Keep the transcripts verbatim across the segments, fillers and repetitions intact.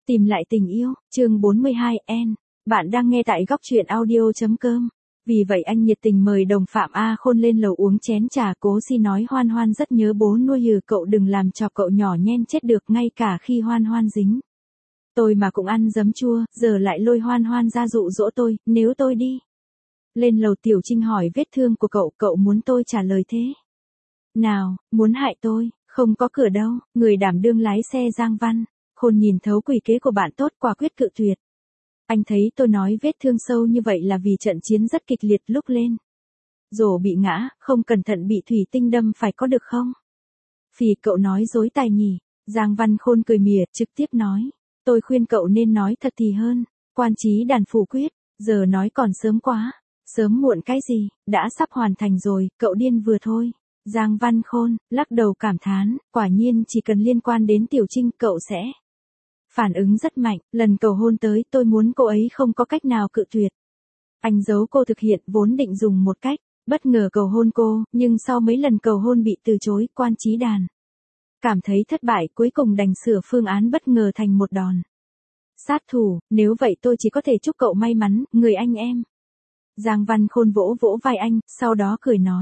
Tìm lại tình yêu, chương bốn mươi hai N. Bạn đang nghe tại góc truyện audio.com. Vì vậy anh nhiệt tình mời đồng phạm A Khôn lên lầu uống chén trà. Cố Si nói Hoan Hoan rất nhớ bố nuôi hừ, cậu đừng làm cho cậu nhỏ nhen chết được, ngay cả khi Hoan Hoan dính. Tôi mà cũng ăn giấm chua, giờ lại lôi Hoan Hoan ra dụ dỗ tôi, nếu tôi đi lên lầu. Tiểu Trinh hỏi vết thương của cậu, cậu muốn tôi trả lời thế nào, muốn hại tôi, không có cửa đâu. Người đảm đương lái xe Giang Văn Khôn nhìn thấu quỷ kế của bạn tốt, quả quyết cự tuyệt. Anh thấy tôi nói vết thương sâu như vậy là vì trận chiến rất kịch liệt lúc lên rổ bị ngã, không cẩn thận bị thủy tinh đâm phải có được không? Phì, cậu nói dối tài nhỉ? Giang Văn Khôn cười mỉa, trực tiếp nói. Tôi khuyên cậu nên nói thật thì hơn. Quan trí đàn phủ quyết, giờ nói còn sớm quá. Sớm muộn cái gì, đã sắp hoàn thành rồi, cậu điên vừa thôi. Giang Văn Khôn lắc đầu cảm thán, quả nhiên chỉ cần liên quan đến Tiểu Trinh cậu sẽ phản ứng rất mạnh. Lần cầu hôn tới, tôi muốn cô ấy không có cách nào cự tuyệt. Anh giấu cô thực hiện, vốn định dùng một cách bất ngờ cầu hôn cô, nhưng sau mấy lần cầu hôn bị từ chối, Quan trí đàn cảm thấy thất bại, cuối cùng đành sửa phương án bất ngờ thành một đòn sát thủ. Nếu vậy tôi chỉ có thể chúc cậu may mắn, người anh em. Giang Văn Khôn vỗ vỗ vai anh, sau đó cười nói.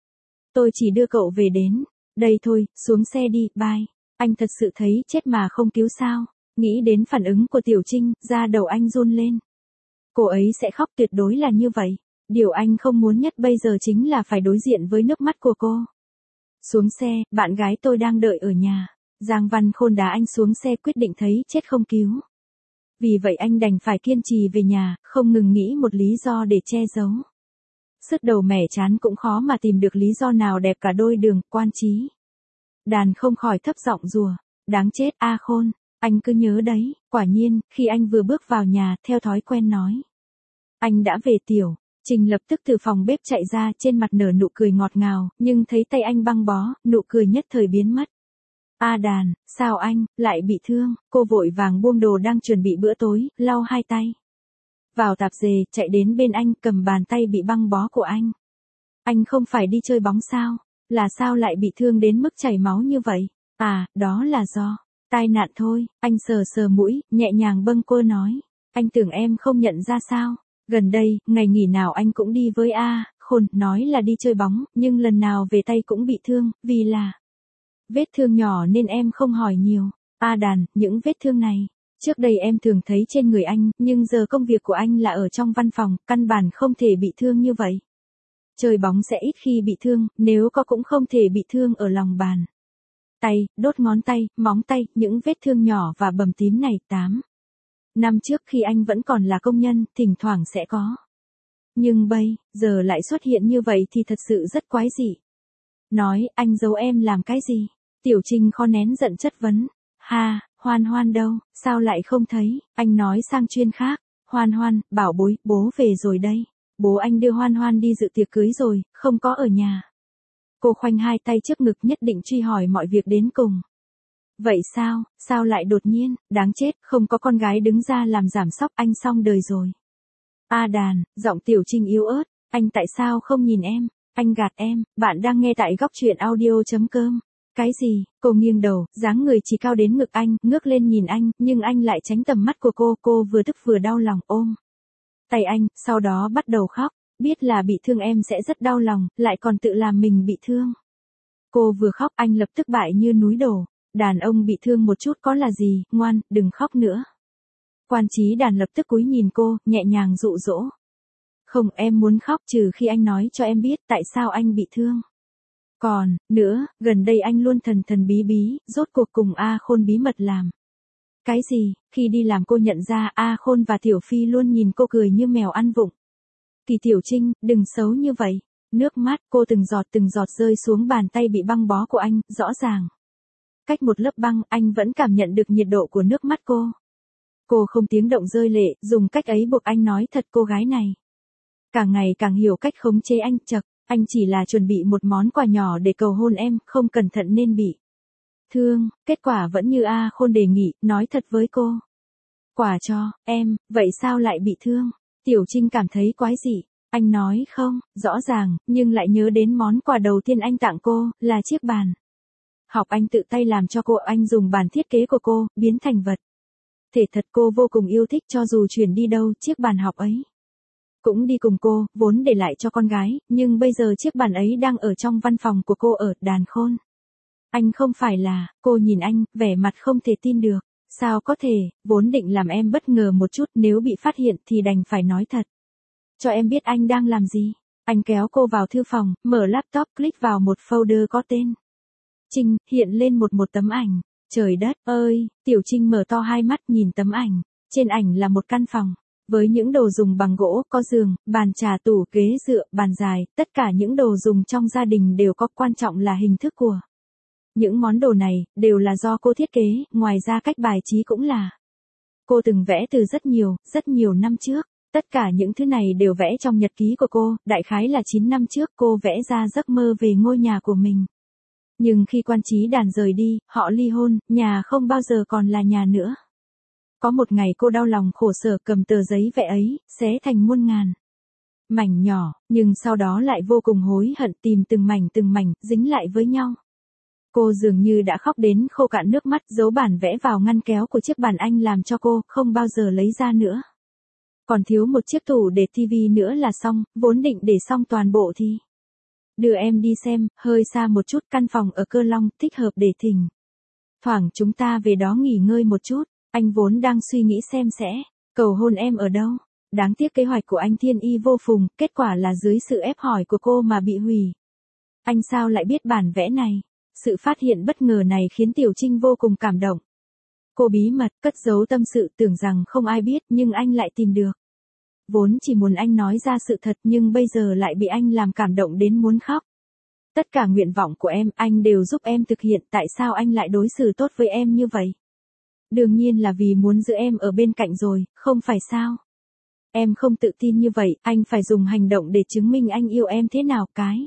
Tôi chỉ đưa cậu về đến đây thôi, xuống xe đi, bye. Anh thật sự thấy chết mà không cứu sao? Nghĩ đến phản ứng của Tiểu Trinh, da đầu anh run lên. Cô ấy sẽ khóc, tuyệt đối là như vậy. Điều anh không muốn nhất bây giờ chính là phải đối diện với nước mắt của cô. Xuống xe, bạn gái tôi đang đợi ở nhà. Giang Văn Khôn đá anh xuống xe, quyết định thấy chết không cứu. Vì vậy anh đành phải kiên trì về nhà, không ngừng nghĩ một lý do để che giấu. Sứt đầu mẻ chán cũng khó mà tìm được lý do nào đẹp cả đôi đường. Quan trí đàn không khỏi thấp giọng rủa. Đáng chết, A Khôn, anh cứ nhớ đấy. Quả nhiên, khi anh vừa bước vào nhà, theo thói quen nói. Anh đã về. Tiểu Trình lập tức từ phòng bếp chạy ra, trên mặt nở nụ cười ngọt ngào, nhưng thấy tay anh băng bó, nụ cười nhất thời biến mất. A Đàn, sao anh lại bị thương? Cô vội vàng buông đồ đang chuẩn bị bữa tối, lau hai tay vào tạp dề, chạy đến bên anh, cầm bàn tay bị băng bó của anh. Anh không phải đi chơi bóng sao? Là sao lại bị thương đến mức chảy máu như vậy? À, đó là do tai nạn thôi. Anh sờ sờ mũi, nhẹ nhàng bâng quơ nói. Anh tưởng em không nhận ra sao? Gần đây, ngày nghỉ nào anh cũng đi với A Khôn, nói là đi chơi bóng, nhưng lần nào về tay cũng bị thương, vì là vết thương nhỏ nên em không hỏi nhiều. A Đàn, những vết thương này, trước đây em thường thấy trên người anh, nhưng giờ công việc của anh là ở trong văn phòng, căn bản không thể bị thương như vậy. Chơi bóng sẽ ít khi bị thương, nếu có cũng không thể bị thương ở lòng bàn tay, đốt ngón tay, móng tay. Những vết thương nhỏ và bầm tím này tám năm trước khi anh vẫn còn là công nhân, thỉnh thoảng sẽ có. Nhưng bây giờ lại xuất hiện như vậy thì thật sự rất quái dị. Nói, anh giấu em làm cái gì? Tiểu Trinh khó nén giận chất vấn. Ha, Hoan Hoan đâu, sao lại không thấy? Anh nói sang chuyên khác. Hoan Hoan, bảo bối, bố về rồi đây. Bố anh đưa Hoan Hoan đi dự tiệc cưới rồi, không có ở nhà. Cô khoanh hai tay trước ngực, nhất định truy hỏi mọi việc đến cùng. Vậy sao, sao lại đột nhiên, đáng chết, không có con gái đứng ra làm giảm sóc, anh xong đời rồi. A Đàn, giọng Tiểu Trinh yếu ớt, anh tại sao không nhìn em? Anh gạt em. Bạn đang nghe tại góc truyện audio.com. Cái gì? Cô nghiêng đầu, dáng người chỉ cao đến ngực anh, ngước lên nhìn anh, nhưng anh lại tránh tầm mắt của cô. Cô vừa tức vừa đau lòng ôm tay anh, sau đó bắt đầu khóc. Biết là bị thương em sẽ rất đau lòng, lại còn tự làm mình bị thương. Cô vừa khóc, anh lập tức bại như núi đổ. Đàn ông bị thương một chút có là gì, ngoan, đừng khóc nữa. Quan trí đàn lập tức cúi nhìn cô, nhẹ nhàng dụ dỗ. Không, em muốn khóc trừ khi anh nói cho em biết tại sao anh bị thương. Còn, nữa, gần đây anh luôn thần thần bí bí, rốt cuộc cùng A Khôn bí mật làm cái gì? Khi đi làm cô nhận ra A Khôn và Tiểu Phi luôn nhìn cô cười như mèo ăn vụng. Kỳ Tiểu Trinh, đừng xấu như vậy. Nước mắt cô từng giọt từng giọt rơi xuống bàn tay bị băng bó của anh, rõ ràng. Cách một lớp băng, anh vẫn cảm nhận được nhiệt độ của nước mắt cô. Cô không tiếng động rơi lệ, dùng cách ấy buộc anh nói thật. Cô gái này càng ngày càng hiểu cách khống chế anh. Chật, anh chỉ là chuẩn bị một món quà nhỏ để cầu hôn em, không cẩn thận nên bị thương. Kết quả vẫn như A Khôn đề nghị, nói thật với cô. Quà cho em, vậy sao lại bị thương? Tiểu Trinh cảm thấy quái dị. Anh nói không, rõ ràng, nhưng lại nhớ đến món quà đầu tiên anh tặng cô, là chiếc bàn học anh tự tay làm cho cô. Anh dùng bàn thiết kế của cô, biến thành vật Thể thật cô vô cùng yêu thích, cho dù chuyển đi đâu, chiếc bàn học ấy cũng đi cùng cô, vốn để lại cho con gái, nhưng bây giờ chiếc bàn ấy đang ở trong văn phòng của cô ở Đàn Khôn. Anh không phải là, cô nhìn anh, vẻ mặt không thể tin được. Sao có thể, vốn định làm em bất ngờ một chút, nếu bị phát hiện thì đành phải nói thật. Cho em biết anh đang làm gì. Anh kéo cô vào thư phòng, mở laptop, click vào một folder có tên Trinh, hiện lên một một tấm ảnh. Trời đất ơi, Tiểu Trinh mở to hai mắt nhìn tấm ảnh. Trên ảnh là một căn phòng, với những đồ dùng bằng gỗ, có giường, bàn trà, tủ, ghế dựa, bàn dài, tất cả những đồ dùng trong gia đình đều có, quan trọng là hình thức của những món đồ này, đều là do cô thiết kế, ngoài ra cách bài trí cũng là cô từng vẽ từ rất nhiều, rất nhiều năm trước. Tất cả những thứ này đều vẽ trong nhật ký của cô, đại khái là chín năm trước cô vẽ ra giấc mơ về ngôi nhà của mình. Nhưng khi Quan Chí Đàn rời đi, họ ly hôn, nhà không bao giờ còn là nhà nữa. Có một ngày cô đau lòng khổ sở cầm tờ giấy vẽ ấy, xé thành muôn ngàn mảnh nhỏ, nhưng sau đó lại vô cùng hối hận, tìm từng mảnh từng mảnh, dính lại với nhau. Cô dường như đã khóc đến khô cạn nước mắt, giấu bản vẽ vào ngăn kéo của chiếc bàn anh làm cho cô, không bao giờ lấy ra nữa. Còn thiếu một chiếc tủ để tivi nữa là xong, vốn định để xong toàn bộ thì đưa em đi xem, hơi xa một chút, căn phòng ở Cơ Long, thích hợp để thỉnh thoảng chúng ta về đó nghỉ ngơi một chút. Anh vốn đang suy nghĩ xem sẽ cầu hôn em ở đâu. Đáng tiếc kế hoạch của anh thiên y vô phùng, kết quả là dưới sự ép hỏi của cô mà bị hủy. Anh sao lại biết bản vẽ này? Sự phát hiện bất ngờ này khiến Tiểu Trinh vô cùng cảm động. Cô bí mật cất giấu tâm sự, tưởng rằng không ai biết, nhưng anh lại tìm được. Vốn chỉ muốn anh nói ra sự thật, nhưng bây giờ lại bị anh làm cảm động đến muốn khóc. Tất cả nguyện vọng của em, anh đều giúp em thực hiện, tại sao anh lại đối xử tốt với em như vậy? Đương nhiên là vì muốn giữ em ở bên cạnh rồi, không phải sao? Em không tự tin như vậy, anh phải dùng hành động để chứng minh anh yêu em thế nào cái.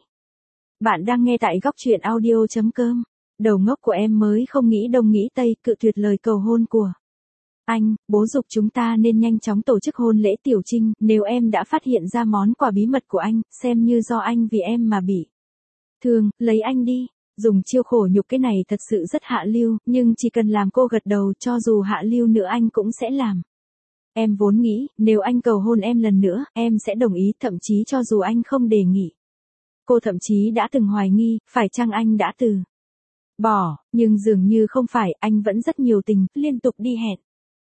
Bạn đang nghe tại góc truyện audio chấm com. Đầu ngốc của em mới không nghĩ đông nghĩ tây, cự tuyệt lời cầu hôn của anh. Bố giục chúng ta nên nhanh chóng tổ chức hôn lễ. Tiểu Trinh, nếu em đã phát hiện ra món quà bí mật của anh, xem như do anh vì em mà bị thương, lấy anh đi. Dùng chiêu khổ nhục cái này thật sự rất hạ lưu, nhưng chỉ cần làm cô gật đầu, cho dù hạ lưu nữa anh cũng sẽ làm. Em vốn nghĩ, nếu anh cầu hôn em lần nữa, em sẽ đồng ý, thậm chí cho dù anh không đề nghị. Cô thậm chí đã từng hoài nghi, phải chăng anh đã từ bỏ, nhưng dường như không phải, anh vẫn rất nhiều tình, liên tục đi hẹn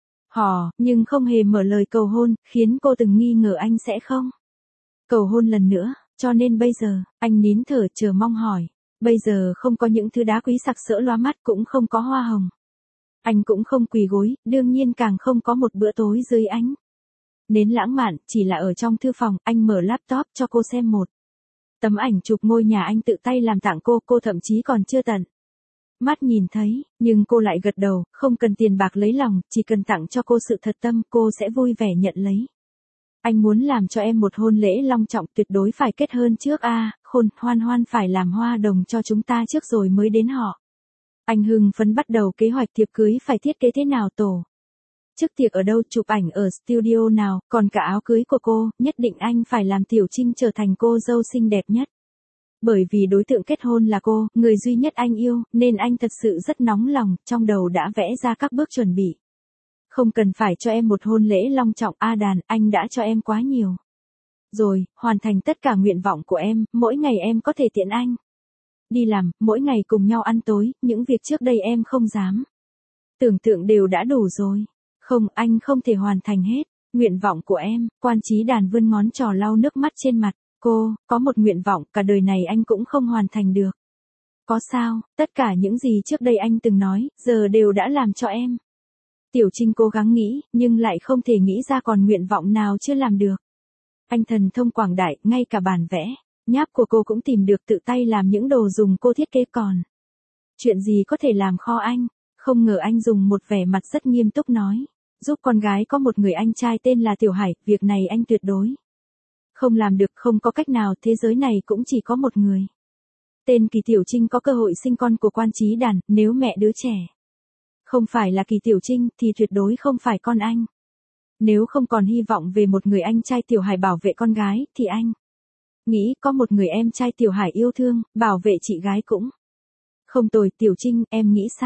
hò, nhưng không hề mở lời cầu hôn, khiến cô từng nghi ngờ anh sẽ không cầu hôn lần nữa, cho nên bây giờ, anh nín thở chờ mong hỏi. Bây giờ không có những thứ đá quý sặc sỡ loa mắt, cũng không có hoa hồng. Anh cũng không quỳ gối, đương nhiên càng không có một bữa tối dưới ánh nến lãng mạn, chỉ là ở trong thư phòng, anh mở laptop cho cô xem một tấm ảnh chụp ngôi nhà anh tự tay làm tặng cô, cô thậm chí còn chưa tận mắt nhìn thấy, nhưng cô lại gật đầu, không cần tiền bạc lấy lòng, chỉ cần tặng cho cô sự thật tâm, cô sẽ vui vẻ nhận lấy. Anh muốn làm cho em một hôn lễ long trọng, tuyệt đối phải kết hôn trước a, à, Khôn, Hoan Hoan phải làm hoa đồng cho chúng ta trước rồi mới đến họ. Anh hưng phấn bắt đầu kế hoạch thiệp cưới phải thiết kế thế nào, tổ chức tiệc ở đâu, chụp ảnh ở studio nào, còn cả áo cưới của cô, nhất định anh phải làm Tiểu Trinh trở thành cô dâu xinh đẹp nhất. Bởi vì đối tượng kết hôn là cô, người duy nhất anh yêu, nên anh thật sự rất nóng lòng, trong đầu đã vẽ ra các bước chuẩn bị. Không cần phải cho em một hôn lễ long trọng, A Đàn, anh đã cho em quá nhiều rồi, hoàn thành tất cả nguyện vọng của em, mỗi ngày em có thể tiện anh đi làm, mỗi ngày cùng nhau ăn tối, những việc trước đây em không dám tưởng tượng đều đã đủ rồi. Không, anh không thể hoàn thành hết nguyện vọng của em. Quan Chí Đàn vươn ngón trỏ lau nước mắt trên mặt. Cô, có một nguyện vọng cả đời này anh cũng không hoàn thành được. Có sao, tất cả những gì trước đây anh từng nói, giờ đều đã làm cho em. Tiểu Trinh cố gắng nghĩ, nhưng lại không thể nghĩ ra còn nguyện vọng nào chưa làm được. Anh thần thông quảng đại, ngay cả bản vẽ nháp của cô cũng tìm được, tự tay làm những đồ dùng cô thiết kế, còn chuyện gì có thể làm khó anh. Không ngờ anh dùng một vẻ mặt rất nghiêm túc nói, giúp con gái có một người anh trai tên là Tiểu Hải, việc này anh tuyệt đối không làm được, không có cách nào, thế giới này cũng chỉ có một người tên Kỳ. Tiểu Trinh có cơ hội sinh con của Quan Chí Đàn, nếu mẹ đứa trẻ không phải là Kỳ Tiểu Trinh thì tuyệt đối không phải con anh. Nếu không còn hy vọng về một người anh trai Tiểu Hải bảo vệ con gái, thì anh nghĩ có một người em trai Tiểu Hải yêu thương, bảo vệ chị gái cũng không tồi. Tiểu Trinh, em nghĩ sao?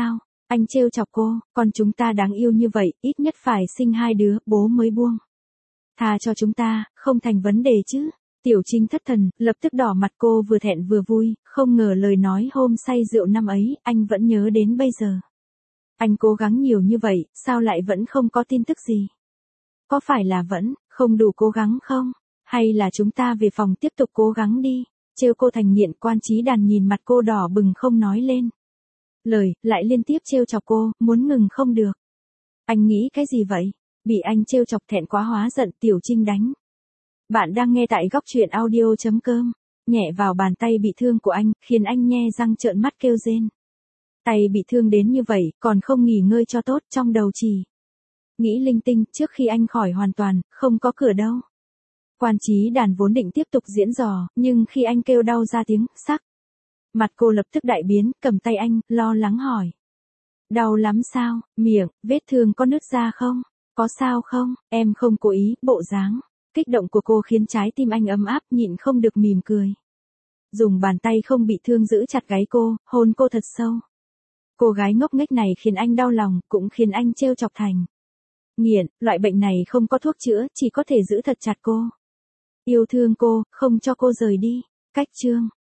Anh trêu chọc cô, con chúng ta đáng yêu như vậy, ít nhất phải sinh hai đứa, bố mới buông. Tha cho chúng ta, không thành vấn đề chứ. Tiểu Trinh thất thần, lập tức đỏ mặt, cô vừa thẹn vừa vui, không ngờ lời nói hôm say rượu năm ấy, anh vẫn nhớ đến bây giờ. Anh cố gắng nhiều như vậy, sao lại vẫn không có tin tức gì? Có phải là vẫn không đủ cố gắng không? Hay là chúng ta về phòng tiếp tục cố gắng đi? Trêu cô thành nghiện. Quan Chí Đàn nhìn mặt cô đỏ bừng không nói lên lời, lại liên tiếp trêu chọc cô, muốn ngừng không được. Anh nghĩ cái gì vậy? Bị anh trêu chọc thẹn quá hóa giận, Tiểu Trinh đánh. Bạn đang nghe tại góc truyện audio chấm com. Nhẹ vào bàn tay bị thương của anh, khiến anh nhe răng trợn mắt kêu rên. Tay bị thương đến như vậy, còn không nghỉ ngơi cho tốt, trong đầu chỉ nghĩ linh tinh, trước khi anh khỏi hoàn toàn, không có cửa đâu. Quan Chí Đàn vốn định tiếp tục diễn trò, nhưng khi anh kêu đau ra tiếng, sắc mặt cô lập tức đại biến, cầm tay anh, lo lắng hỏi. Đau lắm sao, miệng, vết thương có nứt ra không? Có sao không? Em không cố ý, bộ dáng kích động của cô khiến trái tim anh ấm áp, nhịn không được mỉm cười. Dùng bàn tay không bị thương giữ chặt gáy cô, hôn cô thật sâu. Cô gái ngốc nghếch này khiến anh đau lòng, cũng khiến anh trêu chọc thành nghiện. Loại bệnh này không có thuốc chữa, chỉ có thể giữ thật chặt cô, yêu thương cô, không cho cô rời đi. Cách chương